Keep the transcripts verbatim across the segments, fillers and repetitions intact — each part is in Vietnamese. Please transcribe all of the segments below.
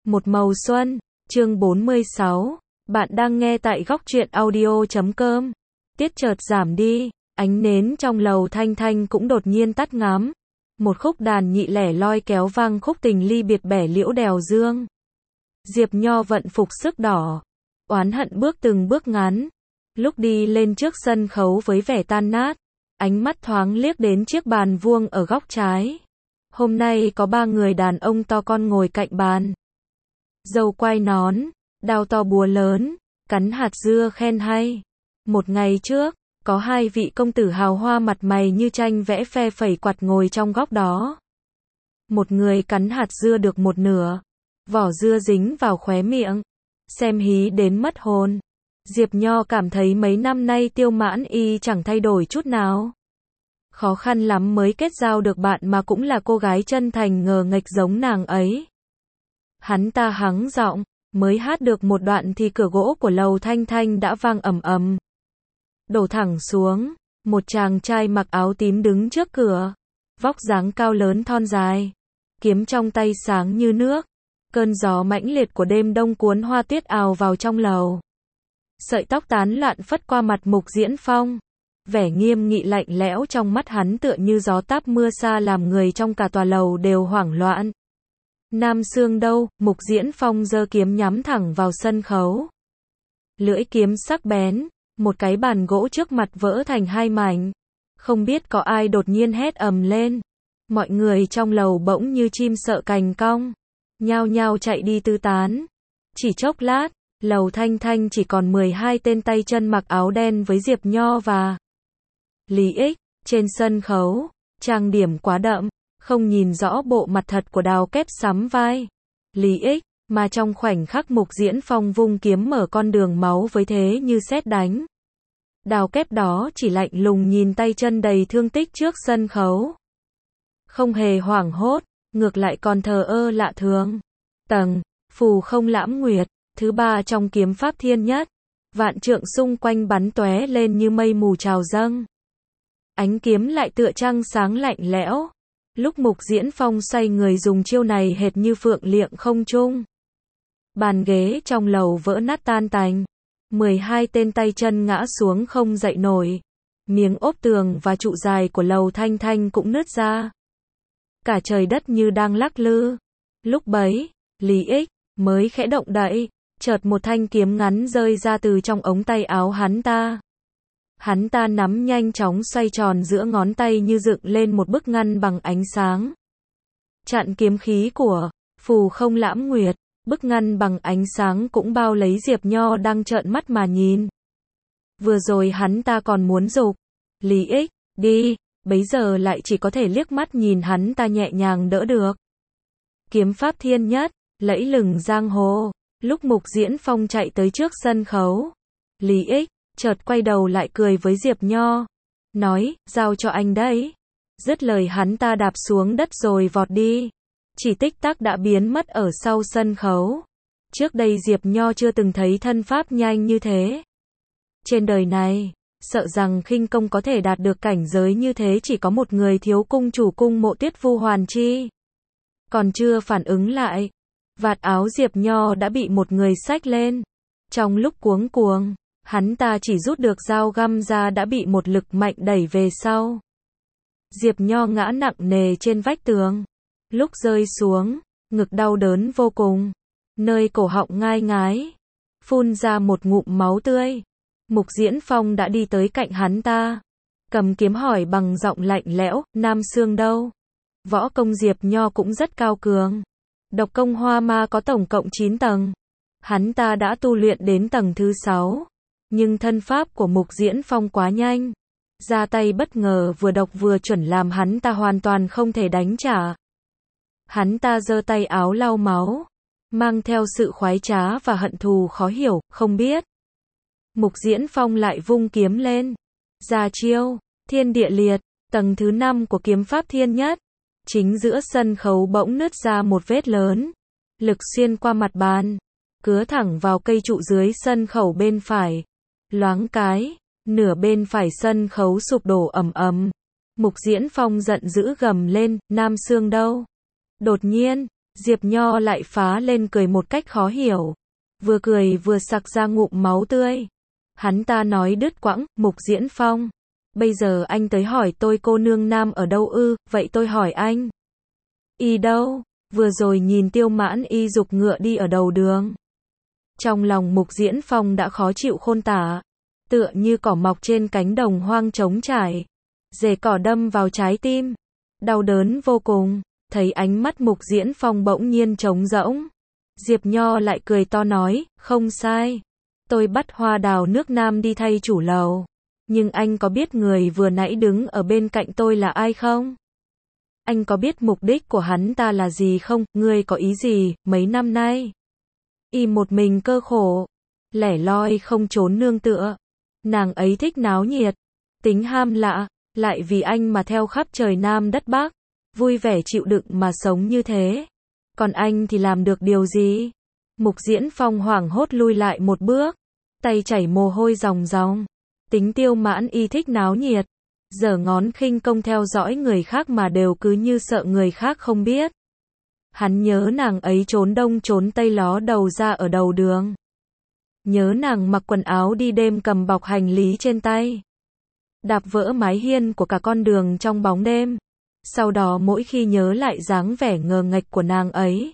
Một màu xuân, chương bốn mươi sáu. Bạn đang nghe tại góc truyện audio chấm com. Tiết chợt giảm đi, ánh nến trong lầu Thanh Thanh cũng đột nhiên tắt ngắm. Một khúc đàn nhị lẻ loi kéo vang khúc tình ly biệt bẻ liễu đèo dương. Diệp Nho vận phục sức đỏ, oán hận bước từng bước ngắn. Lúc đi lên trước sân khấu với vẻ tan nát, ánh mắt thoáng liếc đến chiếc bàn vuông ở góc trái. Hôm nay có ba người đàn ông to con ngồi cạnh bàn. Dâu quai nón, đao to búa lớn, cắn hạt dưa khen hay. Một ngày trước, có hai vị công tử hào hoa mặt mày như tranh vẽ phe phẩy quạt ngồi trong góc đó. Một người cắn hạt dưa được một nửa, vỏ dưa dính vào khóe miệng, xem hí đến mất hồn. Diệp Nho cảm thấy mấy năm nay Tiêu Mãn Y chẳng thay đổi chút nào. Khó khăn lắm mới kết giao được bạn mà cũng là cô gái chân thành ngờ nghệch giống nàng ấy. Hắn ta hắng giọng, mới hát được một đoạn thì cửa gỗ của lầu Thanh Thanh đã vang ầm ầm. Đổ thẳng xuống, một chàng trai mặc áo tím đứng trước cửa, vóc dáng cao lớn thon dài, kiếm trong tay sáng như nước. Cơn gió mãnh liệt của đêm đông cuốn hoa tuyết ào vào trong lầu. Sợi tóc tán loạn phất qua mặt Mục Diễn Phong. Vẻ nghiêm nghị lạnh lẽo trong mắt hắn tựa như gió táp mưa xa làm người trong cả tòa lầu đều hoảng loạn. Nam Xương đâu? Mục Diễn Phong giơ kiếm nhắm thẳng vào sân khấu. Lưỡi kiếm sắc bén, một cái bàn gỗ trước mặt vỡ thành hai mảnh. Không biết có ai đột nhiên hét ầm lên. Mọi người trong lầu bỗng như chim sợ cành cong, nhao nhao chạy đi tứ tán. Chỉ chốc lát, lầu Thanh Thanh chỉ còn mười hai tên tay chân mặc áo đen với Diệp Nho và Lý Ích. Trên sân khấu, trang điểm quá đậm, không nhìn rõ bộ mặt thật của Đào Kép sắm vai Lý Ích, mà trong khoảnh khắc Mục Diễn Phong vung kiếm mở con đường máu với thế như sét đánh. Đào Kép đó chỉ lạnh lùng nhìn tay chân đầy thương tích trước sân khấu. Không hề hoảng hốt, ngược lại còn thờ ơ lạ thường. Tầng, phù không lãm nguyệt, thứ ba trong kiếm pháp thiên nhất. Vạn trượng xung quanh bắn tóe lên như mây mù trào dâng. Ánh kiếm lại tựa trăng sáng lạnh lẽo. Lúc Mục Diễn Phong xoay người dùng chiêu này hệt như phượng liệng không trung. Bàn ghế trong lầu vỡ nát tan tành. mười hai tên tay chân ngã xuống không dậy nổi. Miếng ốp tường và trụ dài của lầu Thanh Thanh cũng nứt ra. Cả trời đất như đang lắc lư. Lúc bấy, Lý Ích mới khẽ động đậy, chợt một thanh kiếm ngắn rơi ra từ trong ống tay áo hắn ta. Hắn ta nắm nhanh chóng xoay tròn giữa ngón tay như dựng lên một bức ngăn bằng ánh sáng. Chặn kiếm khí của phù không lãm nguyệt, bức ngăn bằng ánh sáng cũng bao lấy Diệp Nho đang trợn mắt mà nhìn. Vừa rồi hắn ta còn muốn giục Lý Ích đi, bấy giờ lại chỉ có thể liếc mắt nhìn hắn ta nhẹ nhàng đỡ được. Kiếm pháp thiên nhất, lẫy lừng giang hồ. Lúc Mục Diễn Phong chạy tới trước sân khấu, Lý Ích chợt quay đầu lại cười với Diệp Nho, nói, giao cho anh đấy. Dứt lời hắn ta đạp xuống đất rồi vọt đi. Chỉ tích tắc đã biến mất ở sau sân khấu. Trước đây Diệp Nho chưa từng thấy thân pháp nhanh như thế. Trên đời này, sợ rằng khinh công có thể đạt được cảnh giới như thế chỉ có một người thiếu cung chủ cung Mộ Tuyết Vu Hoàn Chi. Còn chưa phản ứng lại, vạt áo Diệp Nho đã bị một người xách lên. Trong lúc cuống cuồng, hắn ta chỉ rút được dao găm ra đã bị một lực mạnh đẩy về sau. Diệp Nho ngã nặng nề trên vách tường. Lúc rơi xuống, ngực đau đớn vô cùng. Nơi cổ họng ngai ngái, phun ra một ngụm máu tươi. Mục Diễn Phong đã đi tới cạnh hắn ta, cầm kiếm hỏi bằng giọng lạnh lẽo, Nam Xương đâu? Võ công Diệp Nho cũng rất cao cường. Độc công Hoa Ma có tổng cộng chín tầng. Hắn ta đã tu luyện đến tầng thứ sáu. Nhưng thân pháp của Mục Diễn Phong quá nhanh. Ra tay bất ngờ vừa độc vừa chuẩn làm hắn ta hoàn toàn không thể đánh trả. Hắn ta giơ tay áo lau máu, mang theo sự khoái trá và hận thù khó hiểu, không biết. Mục Diễn Phong lại vung kiếm lên. Ra chiêu, thiên địa liệt, tầng thứ năm của kiếm pháp thiên nhất. Chính giữa sân khấu bỗng nứt ra một vết lớn. Lực xuyên qua mặt bàn, cứa thẳng vào cây trụ dưới sân khấu bên phải. Loáng cái, nửa bên phải sân khấu sụp đổ ầm ầm. Mục Diễn Phong giận dữ gầm lên, Nam Xương đâu? Đột nhiên, Diệp Nho lại phá lên cười một cách khó hiểu. Vừa cười vừa sặc ra ngụm máu tươi. Hắn ta nói đứt quãng, Mục Diễn Phong. Bây giờ anh tới hỏi tôi cô nương nam ở đâu ư, vậy tôi hỏi anh. Y đâu? Vừa rồi nhìn Tiêu Mãn Y giục ngựa đi ở đầu đường. Trong lòng Mục Diễn Phong đã khó chịu khôn tả. Tựa như cỏ mọc trên cánh đồng hoang trống trải. Rễ cỏ đâm vào trái tim. Đau đớn vô cùng. Thấy ánh mắt Mục Diễn Phong bỗng nhiên trống rỗng. Diệp Nho lại cười to nói, không sai. Tôi bắt Hoa Đào nước Nam đi thay chủ lầu. Nhưng anh có biết người vừa nãy đứng ở bên cạnh tôi là ai không? Anh có biết mục đích của hắn ta là gì không? Ngươi có ý gì? Mấy năm nay y một mình cơ khổ, lẻ loi không trốn nương tựa. Nàng ấy thích náo nhiệt, tính ham lạ, lại vì anh mà theo khắp trời Nam đất Bắc, vui vẻ chịu đựng mà sống như thế. Còn anh thì làm được điều gì? Mục Diễn Phong hoảng hốt lui lại một bước, tay chảy mồ hôi ròng ròng. Tính Tiêu Mãn Y thích náo nhiệt, giở ngón khinh công theo dõi người khác mà đều cứ như sợ người khác không biết. Hắn nhớ nàng ấy trốn đông trốn tây ló đầu ra ở đầu đường. Nhớ nàng mặc quần áo đi đêm cầm bọc hành lý trên tay. Đạp vỡ mái hiên của cả con đường trong bóng đêm. Sau đó mỗi khi nhớ lại dáng vẻ ngờ nghệch của nàng ấy,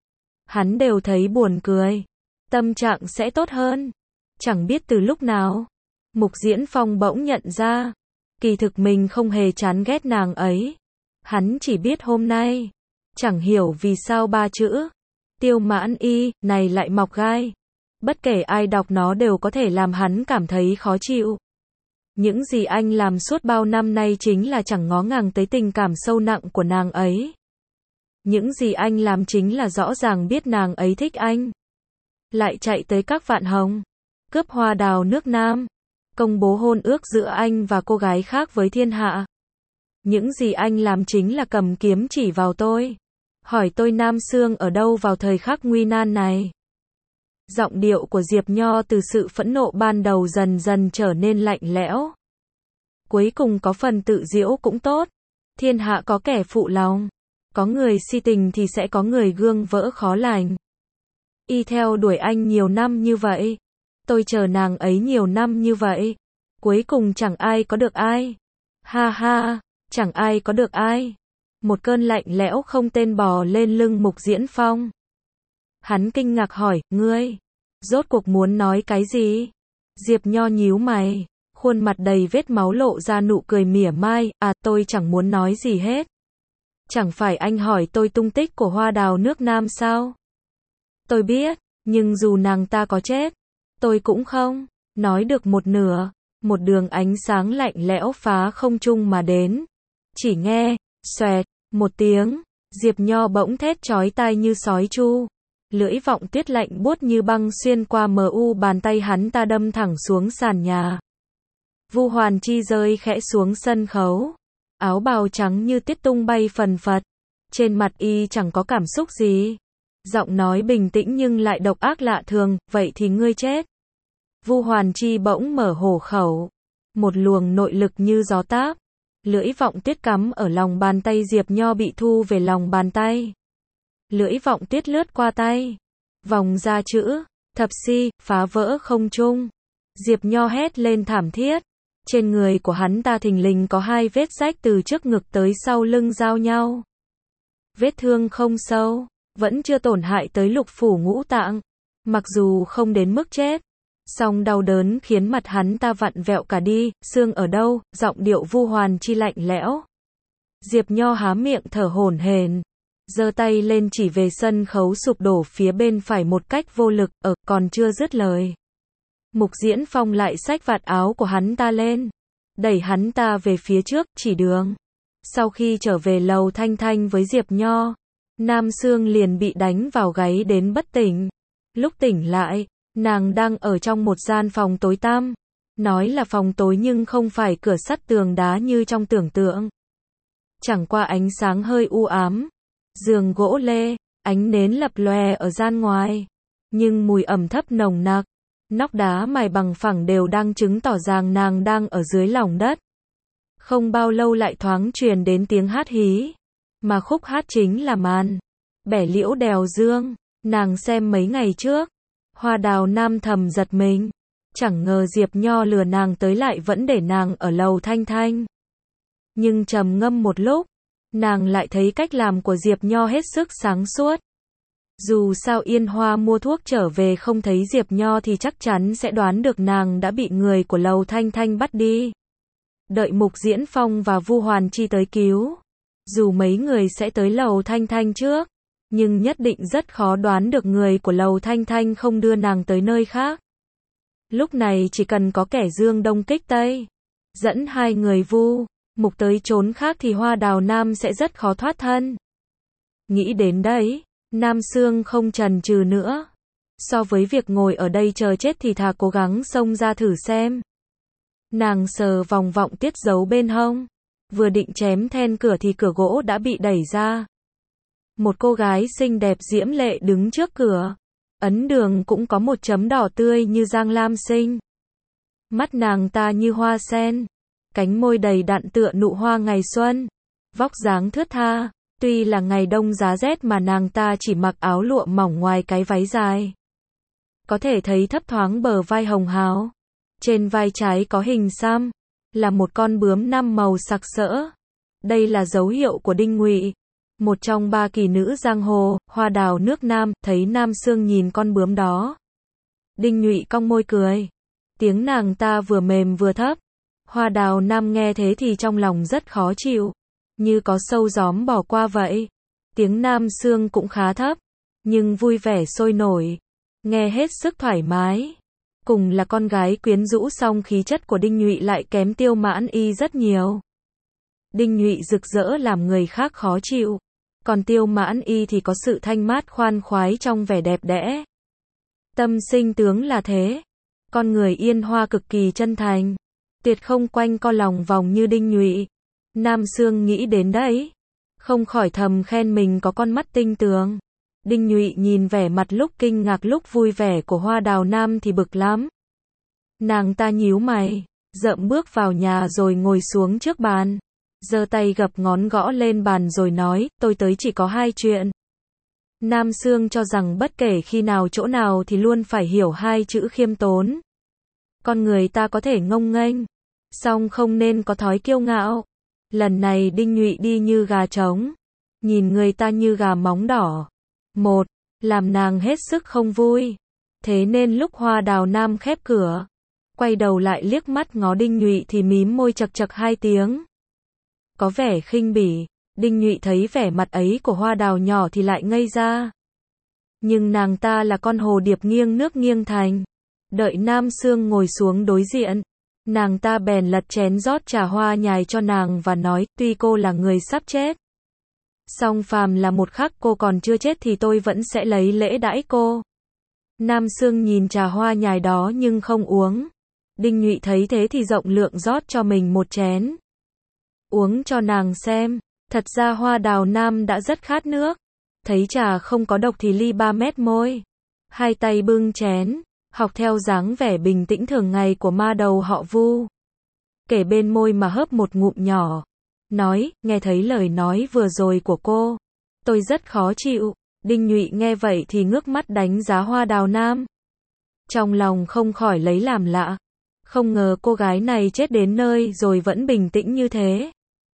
hắn đều thấy buồn cười. Tâm trạng sẽ tốt hơn. Chẳng biết từ lúc nào, Mục Diễn Phong bỗng nhận ra, kỳ thực mình không hề chán ghét nàng ấy. Hắn chỉ biết hôm nay, chẳng hiểu vì sao ba chữ Tiêu Mãn Y này lại mọc gai. Bất kể ai đọc nó đều có thể làm hắn cảm thấy khó chịu. Những gì anh làm suốt bao năm nay chính là chẳng ngó ngàng tới tình cảm sâu nặng của nàng ấy. Những gì anh làm chính là rõ ràng biết nàng ấy thích anh. Lại chạy tới các vạn hồng, cướp Hoa Đào nước Nam, công bố hôn ước giữa anh và cô gái khác với thiên hạ. Những gì anh làm chính là cầm kiếm chỉ vào tôi, hỏi tôi Nam Xương ở đâu vào thời khắc nguy nan này. Giọng điệu của Diệp Nho từ sự phẫn nộ ban đầu dần dần trở nên lạnh lẽo. Cuối cùng có phần tự giễu cũng tốt. Thiên hạ có kẻ phụ lòng, có người si tình thì sẽ có người gương vỡ khó lành. Y theo đuổi anh nhiều năm như vậy, tôi chờ nàng ấy nhiều năm như vậy, cuối cùng chẳng ai có được ai. Ha ha, chẳng ai có được ai. Một cơn lạnh lẽo không tên bò lên lưng Mục Diễn Phong. Hắn kinh ngạc hỏi, ngươi, rốt cuộc muốn nói cái gì? Diệp Nho nhíu mày, khuôn mặt đầy vết máu lộ ra nụ cười mỉa mai, à tôi chẳng muốn nói gì hết. Chẳng phải anh hỏi tôi tung tích của Hoa Đào nước Nam sao? Tôi biết, nhưng dù nàng ta có chết, tôi cũng không nói được một nửa. Một đường ánh sáng lạnh lẽo phá không trung mà đến. Chỉ nghe, xoẹt, một tiếng, Diệp Nho bỗng thét chói tai như sói chu. Lưỡi vọng tuyết lạnh buốt như băng xuyên qua mờ u bàn tay hắn ta đâm thẳng xuống sàn nhà. Vu Hoàn Chi rơi khẽ xuống sân khấu. Áo bào trắng như tiết tung bay phần phật. Trên mặt y chẳng có cảm xúc gì. Giọng nói bình tĩnh nhưng lại độc ác lạ thường, vậy thì ngươi chết. Vu Hoàn Chi bỗng mở hổ khẩu. Một luồng nội lực như gió táp. Lưỡi vọng tuyết cắm ở lòng bàn tay Diệp Nho bị thu về lòng bàn tay. Lưỡi vọng tuyết lướt qua tay. Vòng ra chữ, thập si, phá vỡ không trung. Diệp Nho hét lên thảm thiết. Trên người của hắn ta thình lình có hai vết rách từ trước ngực tới sau lưng giao nhau. Vết thương không sâu, vẫn chưa tổn hại tới lục phủ ngũ tạng. Mặc dù không đến mức chết, song đau đớn khiến mặt hắn ta vặn vẹo cả đi. Xương ở đâu? Giọng điệu Vu Hoàn Chi lạnh lẽo. Diệp Nho há miệng thở hổn hển, giơ tay lên chỉ về sân khấu sụp đổ phía bên phải một cách vô lực. Ở còn chưa dứt lời, Mục Diễn Phong lại xách vạt áo của hắn ta lên, đẩy hắn ta về phía trước, chỉ đường. Sau khi trở về lầu Thanh Thanh với Diệp Nho, Nam Xương liền bị đánh vào gáy đến bất tỉnh. Lúc tỉnh lại, nàng đang ở trong một gian phòng tối tăm. Nói là phòng tối nhưng không phải cửa sắt tường đá như trong tưởng tượng. Chẳng qua ánh sáng hơi u ám. Giường gỗ lê, ánh nến lập lòe ở gian ngoài. Nhưng mùi ẩm thấp nồng nặc. Nóc đá mài bằng phẳng đều đang chứng tỏ rằng nàng đang ở dưới lòng đất. Không bao lâu lại thoáng truyền đến tiếng hát hí. Mà khúc hát chính là màn Bẻ liễu đèo dương, nàng xem mấy ngày trước. Hoa Đào Nam thầm giật mình. Chẳng ngờ Diệp Nho lừa nàng tới lại vẫn để nàng ở lầu Thanh Thanh. Nhưng trầm ngâm một lúc, nàng lại thấy cách làm của Diệp Nho hết sức sáng suốt. Dù sao Yên Hoa mua thuốc trở về không thấy Diệp Nho thì chắc chắn sẽ đoán được nàng đã bị người của lầu Thanh Thanh bắt đi. Đợi Mục Diễn Phong và Vu Hoàn Chi tới cứu. Dù mấy người sẽ tới lầu Thanh Thanh trước, nhưng nhất định rất khó đoán được người của lầu Thanh Thanh không đưa nàng tới nơi khác. Lúc này chỉ cần có kẻ dương đông kích tây, dẫn hai người Vu, Mục tới trốn khác thì Hoa Đào Nam sẽ rất khó thoát thân. Nghĩ đến đấy, Nam Sương không chần chừ nữa. So với việc ngồi ở đây chờ chết thì thà cố gắng xông ra thử xem. Nàng sờ vòng vọng tiết giấu bên hông. Vừa định chém then cửa thì cửa gỗ đã bị đẩy ra. Một cô gái xinh đẹp diễm lệ đứng trước cửa. Ấn đường cũng có một chấm đỏ tươi như Giang Lam Sinh. Mắt nàng ta như hoa sen. Cánh môi đầy đặn tựa nụ hoa ngày xuân. Vóc dáng thướt tha. Tuy là ngày đông giá rét mà nàng ta chỉ mặc áo lụa mỏng ngoài cái váy dài. Có thể thấy thấp thoáng bờ vai hồng hào. Trên vai trái có hình xăm. Là một con bướm năm màu sặc sỡ. Đây là dấu hiệu của Đinh Ngụy. Một trong ba kỳ nữ giang hồ, Hoa Đào nước Nam, thấy Nam Sương nhìn con bướm đó. Đinh Ngụy cong môi cười. Tiếng nàng ta vừa mềm vừa thấp. Hoa Đào Nam nghe thế thì trong lòng rất khó chịu. Như có sâu gióm bỏ qua vậy. Tiếng Nam Sương cũng khá thấp. Nhưng vui vẻ sôi nổi. Nghe hết sức thoải mái. Cùng là con gái quyến rũ song khí chất của Đinh Ngụy lại kém Tiêu Mãn Y rất nhiều. Đinh Ngụy rực rỡ làm người khác khó chịu. Còn Tiêu Mãn Y thì có sự thanh mát khoan khoái trong vẻ đẹp đẽ. Tâm sinh tướng là thế. Con người Yên Hoa cực kỳ chân thành. Tuyệt không quanh co lòng vòng như Đinh Ngụy. Nam Sương nghĩ đến đấy. Không khỏi thầm khen mình có con mắt tinh tường. Đinh Ngụy nhìn vẻ mặt lúc kinh ngạc lúc vui vẻ của Hoa Đào Nam thì bực lắm. Nàng ta nhíu mày, dậm bước vào nhà rồi ngồi xuống trước bàn. Giơ tay gập ngón gõ lên bàn rồi nói, tôi tới chỉ có hai chuyện. Nam Sương cho rằng bất kể khi nào chỗ nào thì luôn phải hiểu hai chữ khiêm tốn. Con người ta có thể ngông nghênh, song không nên có thói kiêu ngạo. Lần này Đinh Ngụy đi như gà trống, nhìn người ta như gà móng đỏ. Một, làm nàng hết sức không vui. Thế nên lúc Hoa Đào Nam khép cửa, quay đầu lại liếc mắt ngó Đinh Ngụy thì mím môi chật chật hai tiếng. Có vẻ khinh bỉ. Đinh Ngụy thấy vẻ mặt ấy của Hoa Đào nhỏ thì lại ngây ra. Nhưng nàng ta là con hồ điệp nghiêng nước nghiêng thành. Đợi Nam Sương ngồi xuống đối diện, nàng ta bèn lật chén rót trà hoa nhài cho nàng và nói, tuy cô là người sắp chết, song phàm là một khắc cô còn chưa chết thì tôi vẫn sẽ lấy lễ đãi cô. Nam Sương nhìn trà hoa nhài đó nhưng không uống. Đinh Ngụy thấy thế thì rộng lượng rót cho mình một chén. Uống cho nàng xem. Thật ra Hoa Đào Nam đã rất khát nước. Thấy trà không có độc thì ly ba mét môi. Hai tay bưng chén, học theo dáng vẻ bình tĩnh thường ngày của ma đầu họ Vu. Kể bên môi mà hớp một ngụm nhỏ. Nói, nghe thấy lời nói vừa rồi của cô. Tôi rất khó chịu. Đinh Ngụy nghe vậy thì ngước mắt đánh giá Hoa Đào Nam. Trong lòng không khỏi lấy làm lạ. Không ngờ cô gái này chết đến nơi rồi vẫn bình tĩnh như thế.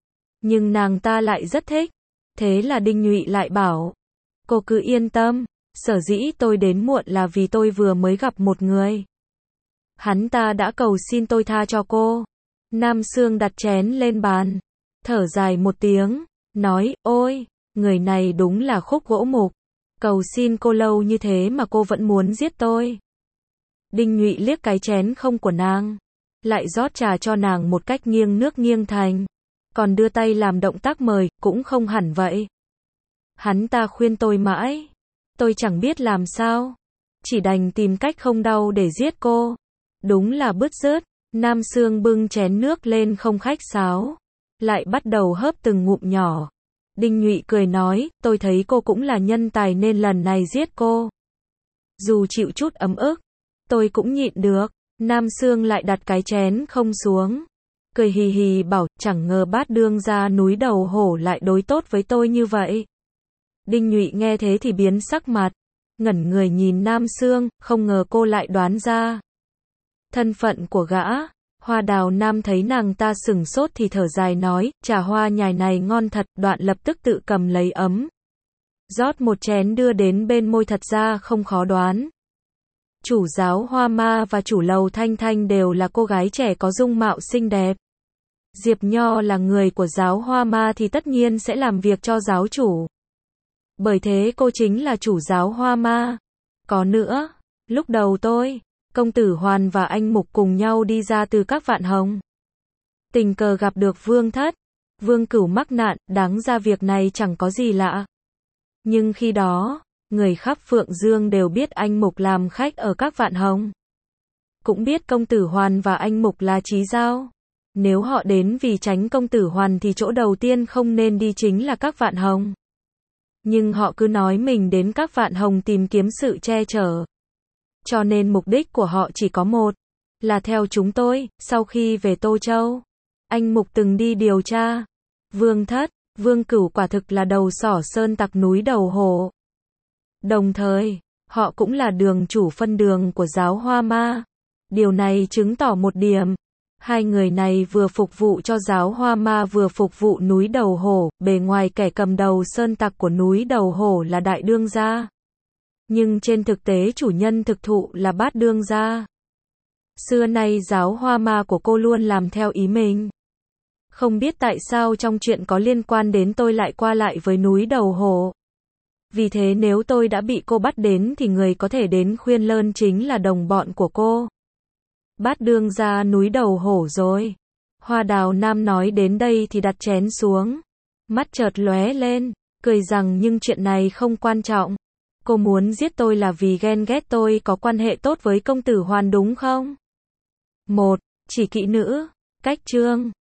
Nhưng nàng ta lại rất thích. Thế là Đinh Ngụy lại bảo. Cô cứ yên tâm. Sở dĩ tôi đến muộn là vì tôi vừa mới gặp một người. Hắn ta đã cầu xin tôi tha cho cô. Nam Sương đặt chén lên bàn. Thở dài một tiếng. Nói, ôi, người này đúng là khúc gỗ mục. Cầu xin cô lâu như thế mà cô vẫn muốn giết tôi. Đinh Ngụy liếc cái chén không của nàng. Lại rót trà cho nàng một cách nghiêng nước nghiêng thành. Còn đưa tay làm động tác mời, cũng không hẳn vậy. Hắn ta khuyên tôi mãi. Tôi chẳng biết làm sao. Chỉ đành tìm cách không đau để giết cô. Đúng là bứt rứt. Nam Sương bưng chén nước lên không khách sáo. Lại bắt đầu hớp từng ngụm nhỏ. Đinh Ngụy cười nói, tôi thấy cô cũng là nhân tài nên lần này giết cô. Dù chịu chút ấm ức, tôi cũng nhịn được. Nam Sương lại đặt cái chén không xuống. Cười hì hì bảo, chẳng ngờ bát đương gia núi đầu hổ lại đối tốt với tôi như vậy. Đinh Nhụy nghe thế thì biến sắc mặt, ngẩn người nhìn Nam Sương, không ngờ cô lại đoán ra thân phận của gã. Hoa Đào Nam thấy nàng ta sừng sốt thì thở dài nói, trà hoa nhài này ngon thật, đoạn lập tức tự cầm lấy ấm, rót một chén đưa đến bên môi, thật ra không khó đoán. Chủ giáo Hoa Ma và chủ lầu Thanh Thanh đều là cô gái trẻ có dung mạo xinh đẹp. Diệp Nho là người của giáo Hoa Ma thì tất nhiên sẽ làm việc cho giáo chủ. Bởi thế cô chính là chủ giáo Hoa Ma. Có nữa, lúc đầu tôi, công tử Hoàn và anh Mục cùng nhau đi ra từ các vạn hồng. Tình cờ gặp được Vương Thất, Vương Cửu mắc nạn, đáng ra việc này chẳng có gì lạ. Nhưng khi đó, người khắp Phượng Dương đều biết anh Mục làm khách ở các vạn hồng. Cũng biết công tử Hoàn và anh Mục là chí giao. Nếu họ đến vì tránh công tử Hoàn thì chỗ đầu tiên không nên đi chính là các vạn hồng. Nhưng họ cứ nói mình đến các vạn hồng tìm kiếm sự che chở. Cho nên mục đích của họ chỉ có một, là theo chúng tôi. Sau khi về Tô Châu, anh Mục từng đi điều tra. Vương Thất, Vương Cửu quả thực là đầu sỏ sơn tặc núi đầu hổ. Đồng thời, họ cũng là đường chủ phân đường của giáo Hoa Ma. Điều này chứng tỏ một điểm. Hai người này vừa phục vụ cho giáo Hoa Ma vừa phục vụ núi đầu hổ. Bề ngoài kẻ cầm đầu sơn tặc của núi đầu hổ là đại đương gia. Nhưng trên thực tế chủ nhân thực thụ là bát đương gia. Xưa nay giáo Hoa Ma của cô luôn làm theo ý mình. Không biết tại sao trong chuyện có liên quan đến tôi lại qua lại với núi đầu hổ. Vì thế nếu tôi đã bị cô bắt đến thì người có thể đến khuyên lơn chính là đồng bọn của cô. Bát đương gia núi đầu hổ rồi. Hoa Đào Nam nói đến đây thì đặt chén xuống. Mắt chợt lóe lên, cười rằng nhưng chuyện này không quan trọng. Cô muốn giết tôi là vì ghen ghét tôi có quan hệ tốt với công tử Hoàn đúng không? Một, chỉ kỹ nữ, cách chương.